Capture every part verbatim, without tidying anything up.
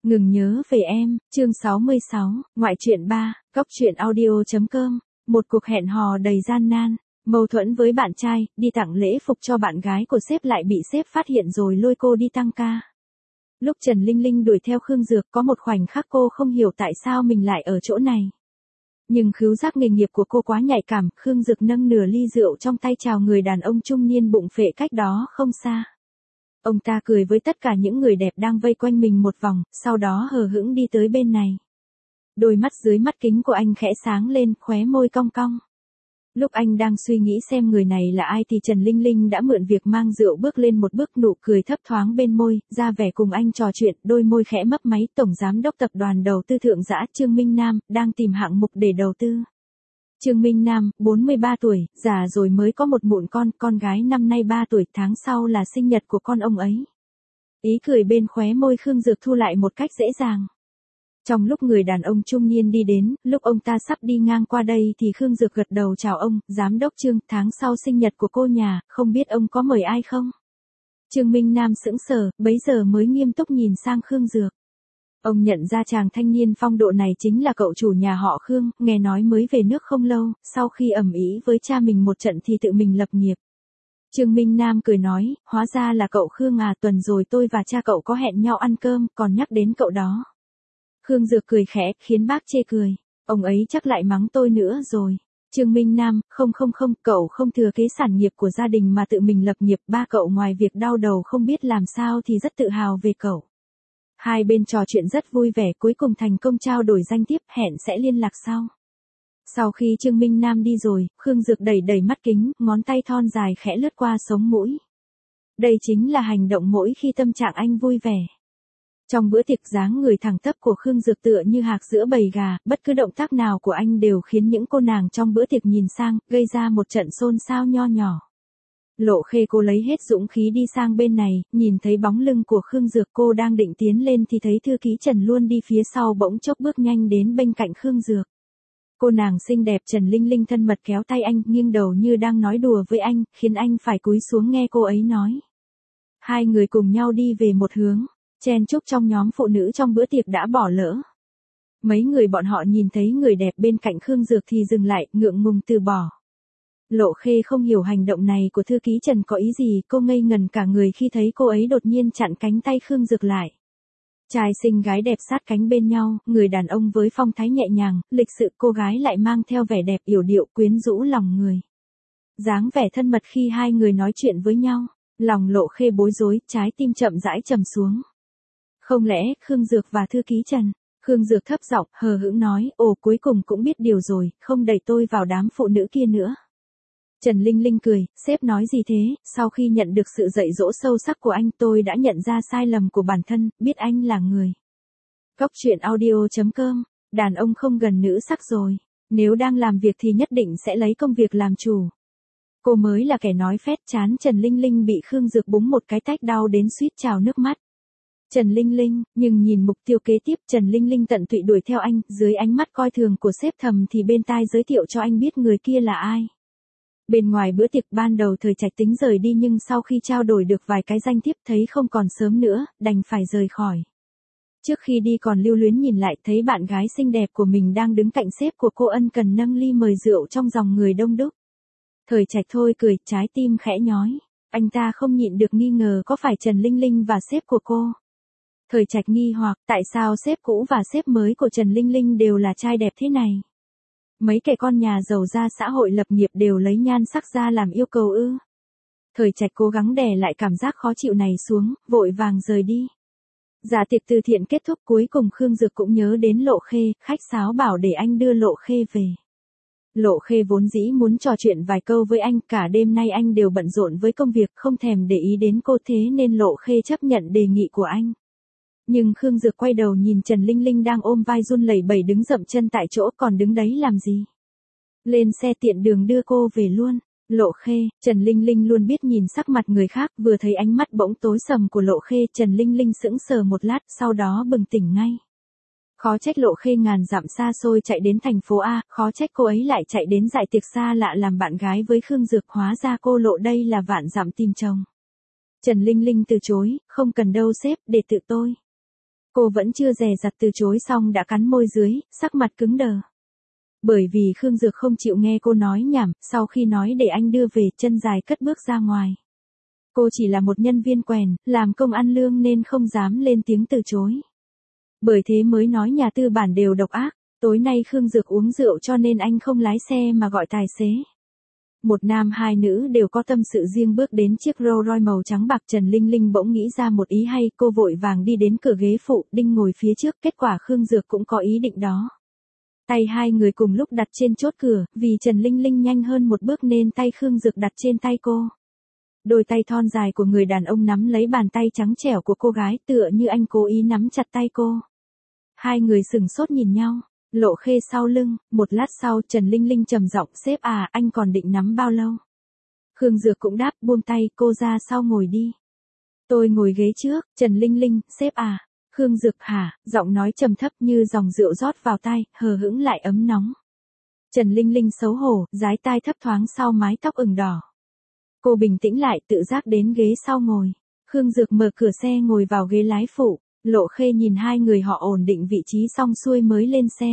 Ngừng nhớ về em, chương sáu mươi sáu, ngoại truyện ba, cóc truyện audio.com, một cuộc hẹn hò đầy gian nan, mâu thuẫn với bạn trai, đi tặng lễ phục cho bạn gái của sếp lại bị sếp phát hiện rồi lôi cô đi tăng ca. Lúc Trần Linh Linh đuổi theo Khương Dược có một khoảnh khắc cô không hiểu tại sao mình lại ở chỗ này. Nhưng khứu giác nghề nghiệp của cô quá nhạy cảm, Khương Dược nâng nửa ly rượu trong tay chào người đàn ông trung niên bụng phệ cách đó không xa. Ông ta cười với tất cả những người đẹp đang vây quanh mình một vòng, sau đó hờ hững đi tới bên này. Đôi mắt dưới mắt kính của anh khẽ sáng lên, khóe môi cong cong. Lúc anh đang suy nghĩ xem người này là ai thì Trần Linh Linh đã mượn việc mang rượu bước lên một bước, nụ cười thấp thoáng bên môi, ra vẻ cùng anh trò chuyện, đôi môi khẽ mấp máy. Tổng giám đốc tập đoàn đầu tư Thượng Dã Trương Minh Nam đang tìm hạng mục để đầu tư. Trương Minh Nam, bốn mươi ba tuổi, già rồi mới có một mụn con, con gái năm nay ba tuổi, tháng sau là sinh nhật của con ông ấy. Ý cười bên khóe môi Khương Dược thu lại một cách dễ dàng. Trong lúc người đàn ông trung niên đi đến, lúc ông ta sắp đi ngang qua đây thì Khương Dược gật đầu chào ông, giám đốc Trương, tháng sau sinh nhật của cô nhà, không biết ông có mời ai không? Trương Minh Nam sững sờ, bấy giờ mới nghiêm túc nhìn sang Khương Dược. Ông nhận ra chàng thanh niên phong độ này chính là cậu chủ nhà họ Khương, nghe nói mới về nước không lâu, sau khi ầm ĩ với cha mình một trận thì tự mình lập nghiệp. Trương Minh Nam cười nói, hóa ra là cậu Khương à, tuần rồi tôi và cha cậu có hẹn nhau ăn cơm, còn nhắc đến cậu đó. Khương Dược cười khẽ, khiến bác chê cười, ông ấy chắc lại mắng tôi nữa rồi. Trương Minh Nam, không không không, cậu không thừa kế sản nghiệp của gia đình mà tự mình lập nghiệp, ba cậu ngoài việc đau đầu không biết làm sao thì rất tự hào về cậu. Hai bên trò chuyện rất vui vẻ, cuối cùng thành công trao đổi danh thiếp, hẹn sẽ liên lạc sau. Sau khi Trương Minh Nam đi rồi, Khương Dược đẩy đẩy mắt kính, ngón tay thon dài khẽ lướt qua sống mũi. Đây chính là hành động mỗi khi tâm trạng anh vui vẻ. Trong bữa tiệc, dáng người thẳng tắp của Khương Dược tựa như hạc giữa bầy gà, bất cứ động tác nào của anh đều khiến những cô nàng trong bữa tiệc nhìn sang, gây ra một trận xôn xao nho nhỏ. Lộ Khê cô lấy hết dũng khí đi sang bên này, nhìn thấy bóng lưng của Khương Dược, cô đang định tiến lên thì thấy thư ký Trần luôn đi phía sau bỗng chốc bước nhanh đến bên cạnh Khương Dược. Cô nàng xinh đẹp Trần Linh Linh thân mật kéo tay anh, nghiêng đầu như đang nói đùa với anh, khiến anh phải cúi xuống nghe cô ấy nói. Hai người cùng nhau đi về một hướng, chen chúc trong nhóm phụ nữ trong bữa tiệc đã bỏ lỡ. Mấy người bọn họ nhìn thấy người đẹp bên cạnh Khương Dược thì dừng lại, ngượng ngùng từ bỏ. Lộ Khê không hiểu hành động này của thư ký Trần có ý gì, cô ngây ngần cả người khi thấy cô ấy đột nhiên chặn cánh tay Khương Dược lại. Trai xinh gái đẹp sát cánh bên nhau, người đàn ông với phong thái nhẹ nhàng, lịch sự, cô gái lại mang theo vẻ đẹp yểu điệu quyến rũ lòng người. Dáng vẻ thân mật khi hai người nói chuyện với nhau, lòng Lộ Khê bối rối, trái tim chậm rãi trầm xuống. Không lẽ, Khương Dược và thư ký Trần? Khương Dược thấp giọng, hờ hững nói, ồ cuối cùng cũng biết điều rồi, không đẩy tôi vào đám phụ nữ kia nữa. Trần Linh Linh cười, sếp nói gì thế, sau khi nhận được sự dạy dỗ sâu sắc của anh tôi đã nhận ra sai lầm của bản thân, biết anh là người. Cóc truyện audio.com, đàn ông không gần nữ sắc rồi, nếu đang làm việc thì nhất định sẽ lấy công việc làm chủ. Cô mới là kẻ nói phét, chán Trần Linh Linh bị Khương Dược búng một cái tách đau đến suýt trào nước mắt. Trần Linh Linh, nhưng nhìn mục tiêu kế tiếp, Trần Linh Linh tận tụy đuổi theo anh, dưới ánh mắt coi thường của sếp thầm thì bên tai giới thiệu cho anh biết người kia là ai. Bên ngoài bữa tiệc, ban đầu Thời Trạch tính rời đi nhưng sau khi trao đổi được vài cái danh thiếp thấy không còn sớm nữa, đành phải rời khỏi. Trước khi đi còn lưu luyến nhìn lại thấy bạn gái xinh đẹp của mình đang đứng cạnh sếp của cô, ân cần nâng ly mời rượu trong dòng người đông đúc. Thời Trạch thôi cười, trái tim khẽ nhói, anh ta không nhịn được nghi ngờ có phải Trần Linh Linh và sếp của cô. Thời Trạch nghi hoặc, tại sao sếp cũ và sếp mới của Trần Linh Linh đều là trai đẹp thế này? Mấy kẻ con nhà giàu ra xã hội lập nghiệp đều lấy nhan sắc ra làm yêu cầu ư? Thời Trạch cố gắng đè lại cảm giác khó chịu này xuống, vội vàng rời đi. Dạ tiệc từ thiện kết thúc, cuối cùng Khương Dược cũng nhớ đến Lộ Khê, khách sáo bảo để anh đưa Lộ Khê về. Lộ Khê vốn dĩ muốn trò chuyện vài câu với anh, cả đêm nay anh đều bận rộn với công việc, không thèm để ý đến cô, thế nên Lộ Khê chấp nhận đề nghị của anh. Nhưng Khương Dược quay đầu nhìn Trần Linh Linh đang ôm vai run lẩy bẩy đứng dậm chân tại chỗ, còn đứng đấy làm gì? Lên xe tiện đường đưa cô về luôn. Lộ Khê, Trần Linh Linh luôn biết nhìn sắc mặt người khác, vừa thấy ánh mắt bỗng tối sầm của Lộ Khê, Trần Linh Linh sững sờ một lát, sau đó bừng tỉnh ngay. Khó trách Lộ Khê ngàn dặm xa xôi chạy đến thành phố A, khó trách cô ấy lại chạy đến dại tiệc xa lạ làm bạn gái với Khương Dược, hóa ra cô Lộ đây là vạn dặm tìm chồng. Trần Linh Linh từ chối, không cần đâu sếp, để tự tôi. Cô vẫn chưa dè dặt từ chối xong đã cắn môi dưới, sắc mặt cứng đờ. Bởi vì Khương Dược không chịu nghe cô nói nhảm, sau khi nói để anh đưa về, chân dài cất bước ra ngoài. Cô chỉ là một nhân viên quèn, làm công ăn lương nên không dám lên tiếng từ chối. Bởi thế mới nói nhà tư bản đều độc ác, tối nay Khương Dược uống rượu cho nên anh không lái xe mà gọi tài xế. Một nam hai nữ đều có tâm sự riêng bước đến chiếc Rolls Royce màu trắng bạc. Trần Linh Linh bỗng nghĩ ra một ý hay, cô vội vàng đi đến cửa ghế phụ, Đinh ngồi phía trước, kết quả Khương Dược cũng có ý định đó. Tay hai người cùng lúc đặt trên chốt cửa, vì Trần Linh Linh nhanh hơn một bước nên tay Khương Dược đặt trên tay cô. Đôi tay thon dài của người đàn ông nắm lấy bàn tay trắng trẻo của cô gái, tựa như anh cố ý nắm chặt tay cô. Hai người sừng sốt nhìn nhau. Lộ Khê sau lưng, một lát sau Trần Linh Linh trầm giọng, sếp à, anh còn định nắm bao lâu? Khương Dược cũng đáp, buông tay, cô ra sau ngồi đi. Tôi ngồi ghế trước. Trần Linh Linh, sếp à. Khương Dược hả, giọng nói trầm thấp như dòng rượu rót vào tai, hờ hững lại ấm nóng. Trần Linh Linh xấu hổ, dái tai thấp thoáng sau mái tóc ửng đỏ. Cô bình tĩnh lại, tự giác đến ghế sau ngồi. Khương Dược mở cửa xe ngồi vào ghế lái phụ. Lộ Khê nhìn hai người họ ổn định vị trí xong xuôi mới lên xe.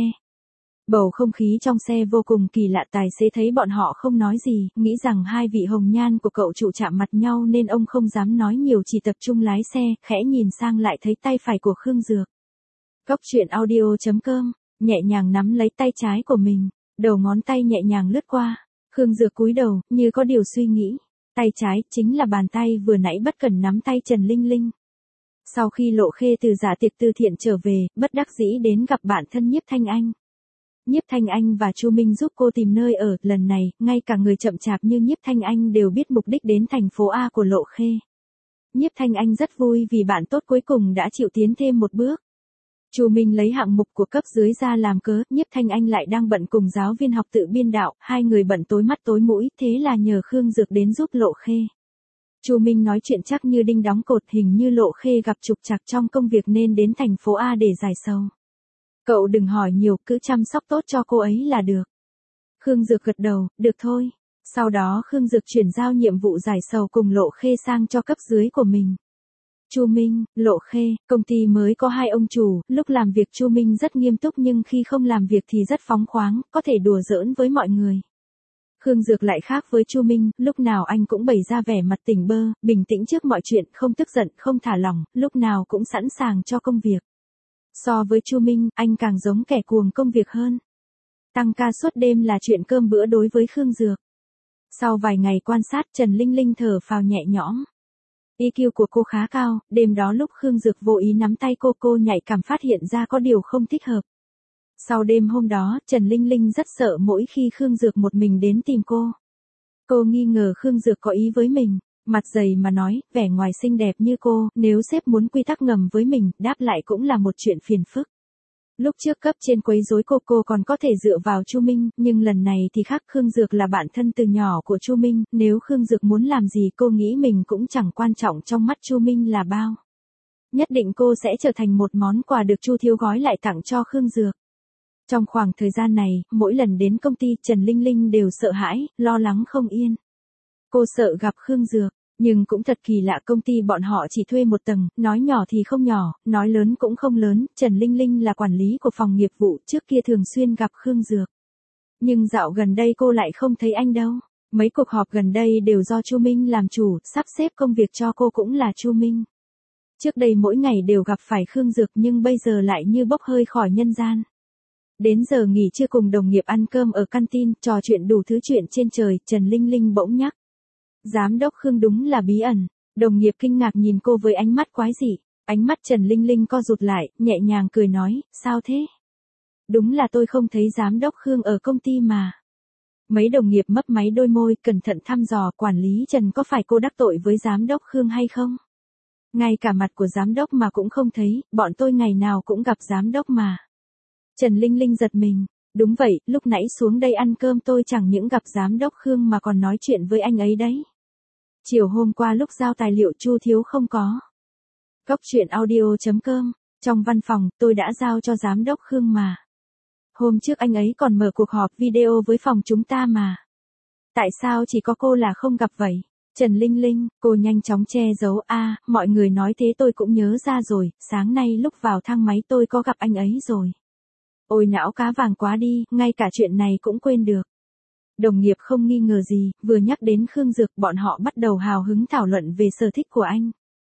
Bầu không khí trong xe vô cùng kỳ lạ, tài xế thấy bọn họ không nói gì, nghĩ rằng hai vị hồng nhan của cậu chủ chạm mặt nhau nên ông không dám nói nhiều, chỉ tập trung lái xe, khẽ nhìn sang lại thấy tay phải của Khương Dược. Cóc truyện audio chấm com, nhẹ nhàng nắm lấy tay trái của mình, đầu ngón tay nhẹ nhàng lướt qua. Khương Dược cúi đầu, như có điều suy nghĩ. Tay trái chính là bàn tay vừa nãy bất cẩn nắm tay Trần Linh Linh. Sau khi Lộ Khê từ dạ tiệc từ thiện trở về, bất đắc dĩ đến gặp bạn thân Nhiếp Thanh Anh. Nhiếp Thanh Anh và Chu Minh giúp cô tìm nơi ở, lần này, ngay cả người chậm chạp như Nhiếp Thanh Anh đều biết mục đích đến thành phố A của Lộ Khê. Nhiếp Thanh Anh rất vui vì bạn tốt cuối cùng đã chịu tiến thêm một bước. Chu Minh lấy hạng mục của cấp dưới ra làm cớ, Nhiếp Thanh Anh lại đang bận cùng giáo viên học tự biên đạo, hai người bận tối mắt tối mũi, thế là nhờ Khương Dược đến giúp Lộ Khê. Chu Minh nói chuyện chắc như đinh đóng cột, hình như Lộ Khê gặp trục trặc trong công việc nên đến thành phố A để giải sầu. Cậu đừng hỏi nhiều, cứ chăm sóc tốt cho cô ấy là được. Khương Dược gật đầu, được thôi. Sau đó Khương Dược chuyển giao nhiệm vụ giải sầu cùng Lộ Khê sang cho cấp dưới của mình. Chu Minh, Lộ Khê, công ty mới có hai ông chủ, lúc làm việc Chu Minh rất nghiêm túc nhưng khi không làm việc thì rất phóng khoáng, có thể đùa giỡn với mọi người. Khương Dược lại khác với Chu Minh, lúc nào anh cũng bày ra vẻ mặt tỉnh bơ, bình tĩnh trước mọi chuyện, không tức giận, không thả lỏng, lúc nào cũng sẵn sàng cho công việc. So với Chu Minh, anh càng giống kẻ cuồng công việc hơn. Tăng ca suốt đêm là chuyện cơm bữa đối với Khương Dược. Sau vài ngày quan sát, Trần Linh Linh thở phào nhẹ nhõm. i kiu của cô khá cao, đêm đó lúc Khương Dược vô ý nắm tay cô, cô nhạy cảm phát hiện ra có điều không thích hợp. Sau đêm hôm đó, Trần Linh Linh rất sợ mỗi khi Khương Dược một mình đến tìm cô. Cô nghi ngờ Khương Dược có ý với mình, mặt dày mà nói, vẻ ngoài xinh đẹp như cô, nếu sếp muốn quy tắc ngầm với mình, đáp lại cũng là một chuyện phiền phức. Lúc trước cấp trên quấy rối cô, cô còn có thể dựa vào Chu Minh, nhưng lần này thì khác, Khương Dược là bạn thân từ nhỏ của Chu Minh, nếu Khương Dược muốn làm gì cô nghĩ mình cũng chẳng quan trọng trong mắt Chu Minh là bao. Nhất định cô sẽ trở thành một món quà được Chu Thiếu gói lại tặng cho Khương Dược. Trong khoảng thời gian này, mỗi lần đến công ty Trần Linh Linh đều sợ hãi, lo lắng không yên. Cô sợ gặp Khương Dược, nhưng cũng thật kỳ lạ, công ty bọn họ chỉ thuê một tầng, nói nhỏ thì không nhỏ, nói lớn cũng không lớn. Trần Linh Linh là quản lý của phòng nghiệp vụ, trước kia thường xuyên gặp Khương Dược. Nhưng dạo gần đây cô lại không thấy anh đâu. Mấy cuộc họp gần đây đều do Chu Minh làm chủ, sắp xếp công việc cho cô cũng là Chu Minh. Trước đây mỗi ngày đều gặp phải Khương Dược nhưng bây giờ lại như bốc hơi khỏi nhân gian. Đến giờ nghỉ trưa cùng đồng nghiệp ăn cơm ở canteen, trò chuyện đủ thứ chuyện trên trời, Trần Linh Linh bỗng nhắc. Giám đốc Khương đúng là bí ẩn. Đồng nghiệp kinh ngạc nhìn cô với ánh mắt quái dị. Ánh mắt Trần Linh Linh co rụt lại, nhẹ nhàng cười nói, sao thế? Đúng là tôi không thấy giám đốc Khương ở công ty mà. Mấy đồng nghiệp mấp máy đôi môi, cẩn thận thăm dò, quản lý Trần có phải cô đắc tội với giám đốc Khương hay không? Ngay cả mặt của giám đốc mà cũng không thấy, bọn tôi ngày nào cũng gặp giám đốc mà. Trần Linh Linh giật mình. Đúng vậy, lúc nãy xuống đây ăn cơm tôi chẳng những gặp giám đốc Khương mà còn nói chuyện với anh ấy đấy. Chiều hôm qua lúc giao tài liệu Chu Thiếu không có. Cóc truyện audio chấm com, trong văn phòng, tôi đã giao cho giám đốc Khương mà. Hôm trước anh ấy còn mở cuộc họp video với phòng chúng ta mà. Tại sao chỉ có cô là không gặp vậy? Trần Linh Linh, cô nhanh chóng che giấu a, mọi người nói thế tôi cũng nhớ ra rồi, sáng nay lúc vào thang máy tôi có gặp anh ấy rồi. Ôi não cá vàng quá đi, ngay cả chuyện này cũng quên được. Đồng nghiệp không nghi ngờ gì, vừa nhắc đến Khương Dược bọn họ bắt đầu hào hứng thảo luận về sở thích của anh.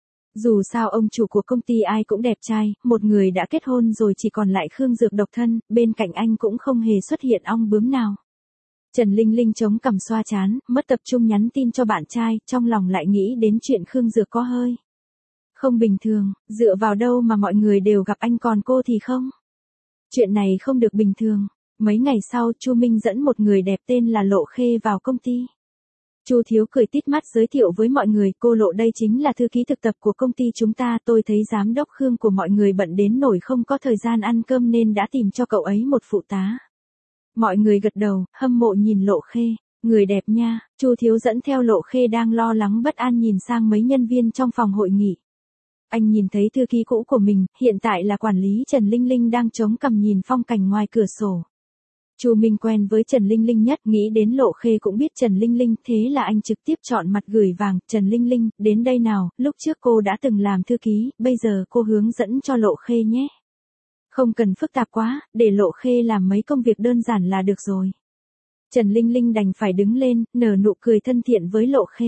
Dù sao ông chủ của công ty ai cũng đẹp trai, một người đã kết hôn rồi chỉ còn lại Khương Dược độc thân, bên cạnh anh cũng không hề xuất hiện ong bướm nào. Trần Linh Linh chống cằm xoa chán, mất tập trung nhắn tin cho bạn trai, trong lòng lại nghĩ đến chuyện Khương Dược có hơi không bình thường, dựa vào đâu mà mọi người đều gặp anh còn cô thì không. Chuyện này không được bình thường. Mấy ngày sau, Chu Minh dẫn một người đẹp tên là Lộ Khê vào công ty. Chu Thiếu cười tít mắt giới thiệu với mọi người, cô Lộ đây chính là thư ký thực tập của công ty chúng ta, tôi thấy giám đốc Khương của mọi người bận đến nổi không có thời gian ăn cơm nên đã tìm cho cậu ấy một phụ tá. Mọi người gật đầu, hâm mộ nhìn Lộ Khê, người đẹp nha. Chu Thiếu dẫn theo Lộ Khê đang lo lắng bất an nhìn sang mấy nhân viên trong phòng hội nghị. Anh nhìn thấy thư ký cũ của mình, hiện tại là quản lý Trần Linh Linh đang chống cằm nhìn phong cảnh ngoài cửa sổ. Chu Minh quen với Trần Linh Linh nhất, nghĩ đến Lộ Khê cũng biết Trần Linh Linh, thế là anh trực tiếp chọn mặt gửi vàng, Trần Linh Linh, đến đây nào, lúc trước cô đã từng làm thư ký, bây giờ cô hướng dẫn cho Lộ Khê nhé. Không cần phức tạp quá, để Lộ Khê làm mấy công việc đơn giản là được rồi. Trần Linh Linh đành phải đứng lên, nở nụ cười thân thiện với Lộ Khê.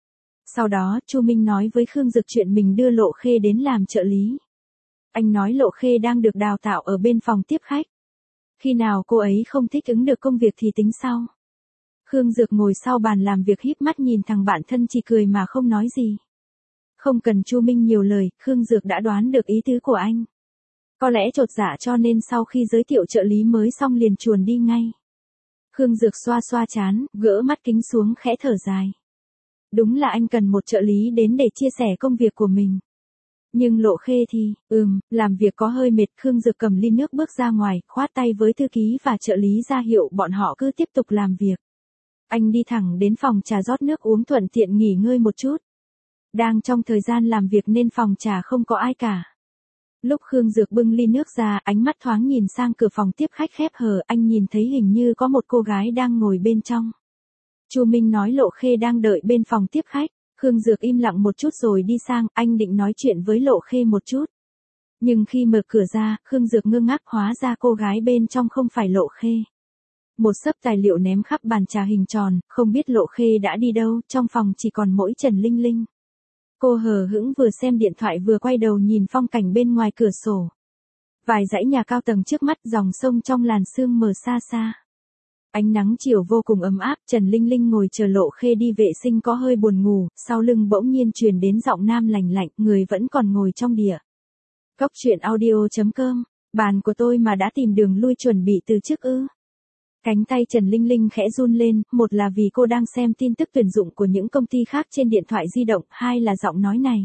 Sau đó, Chu Minh nói với Khương Dực chuyện mình đưa Lộ Khê đến làm trợ lý. Anh nói Lộ Khê đang được đào tạo ở bên phòng tiếp khách. Khi nào cô ấy không thích ứng được công việc thì tính sau. Khương Dược ngồi sau bàn làm việc híp mắt nhìn thằng bạn thân chỉ cười mà không nói gì. Không cần Chu Minh nhiều lời, Khương Dược đã đoán được ý tứ của anh. Có lẽ chột dạ cho nên sau khi giới thiệu trợ lý mới xong liền chuồn đi ngay. Khương Dược xoa xoa chán, gỡ mắt kính xuống khẽ thở dài. Đúng là anh cần một trợ lý đến để chia sẻ công việc của mình. Nhưng Lộ Khê thì, ừm, làm việc có hơi mệt. Khương Dược cầm ly nước bước ra ngoài, khoát tay với thư ký và trợ lý ra hiệu bọn họ cứ tiếp tục làm việc. Anh đi thẳng đến phòng trà rót nước uống thuận tiện nghỉ ngơi một chút. Đang trong thời gian làm việc nên phòng trà không có ai cả. Lúc Khương Dược bưng ly nước ra, ánh mắt thoáng nhìn sang cửa phòng tiếp khách khép hờ, anh nhìn thấy hình như có một cô gái đang ngồi bên trong. Chu Minh nói Lộ Khê đang đợi bên phòng tiếp khách. Khương Dược im lặng một chút rồi đi sang, anh định nói chuyện với Lộ Khê một chút. Nhưng khi mở cửa ra, Khương Dược ngơ ngác, hóa ra cô gái bên trong không phải Lộ Khê. Một xấp tài liệu ném khắp bàn trà hình tròn, không biết Lộ Khê đã đi đâu, trong phòng chỉ còn mỗi Trần Linh Linh. Cô hờ hững vừa xem điện thoại vừa quay đầu nhìn phong cảnh bên ngoài cửa sổ. Vài dãy nhà cao tầng trước mắt, dòng sông trong làn sương mờ xa xa. Ánh nắng chiều vô cùng ấm áp, Trần Linh Linh ngồi chờ Lộ Khê đi vệ sinh có hơi buồn ngủ, sau lưng bỗng nhiên truyền đến giọng nam lành lạnh, người vẫn còn ngồi trong đĩa. Cốc truyện audio chấm com, bàn của tôi mà đã tìm đường lui chuẩn bị từ trước ư. Cánh tay Trần Linh Linh khẽ run lên, một là vì cô đang xem tin tức tuyển dụng của những công ty khác trên điện thoại di động, hai là giọng nói này.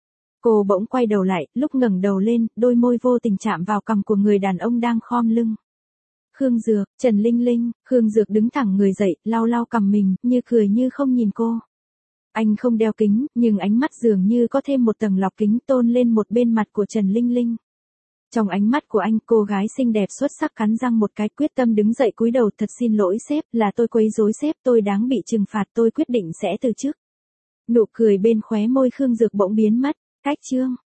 Cô bỗng quay đầu lại, lúc ngẩng đầu lên, đôi môi vô tình chạm vào cằm của người đàn ông đang khom lưng. Khương Dược, Trần Linh Linh. Khương Dược đứng thẳng người dậy, lau lau cằm mình, như cười như không nhìn cô. Anh không đeo kính, nhưng ánh mắt dường như có thêm một tầng lọc kính tôn lên một bên mặt của Trần Linh Linh. Trong ánh mắt của anh, cô gái xinh đẹp xuất sắc cắn răng một cái, quyết tâm đứng dậy cúi đầu, thật xin lỗi sếp, là tôi quấy rối sếp, tôi đáng bị trừng phạt, tôi quyết định sẽ từ chức. Nụ cười bên khóe môi Khương Dược bỗng biến mất. Cách chương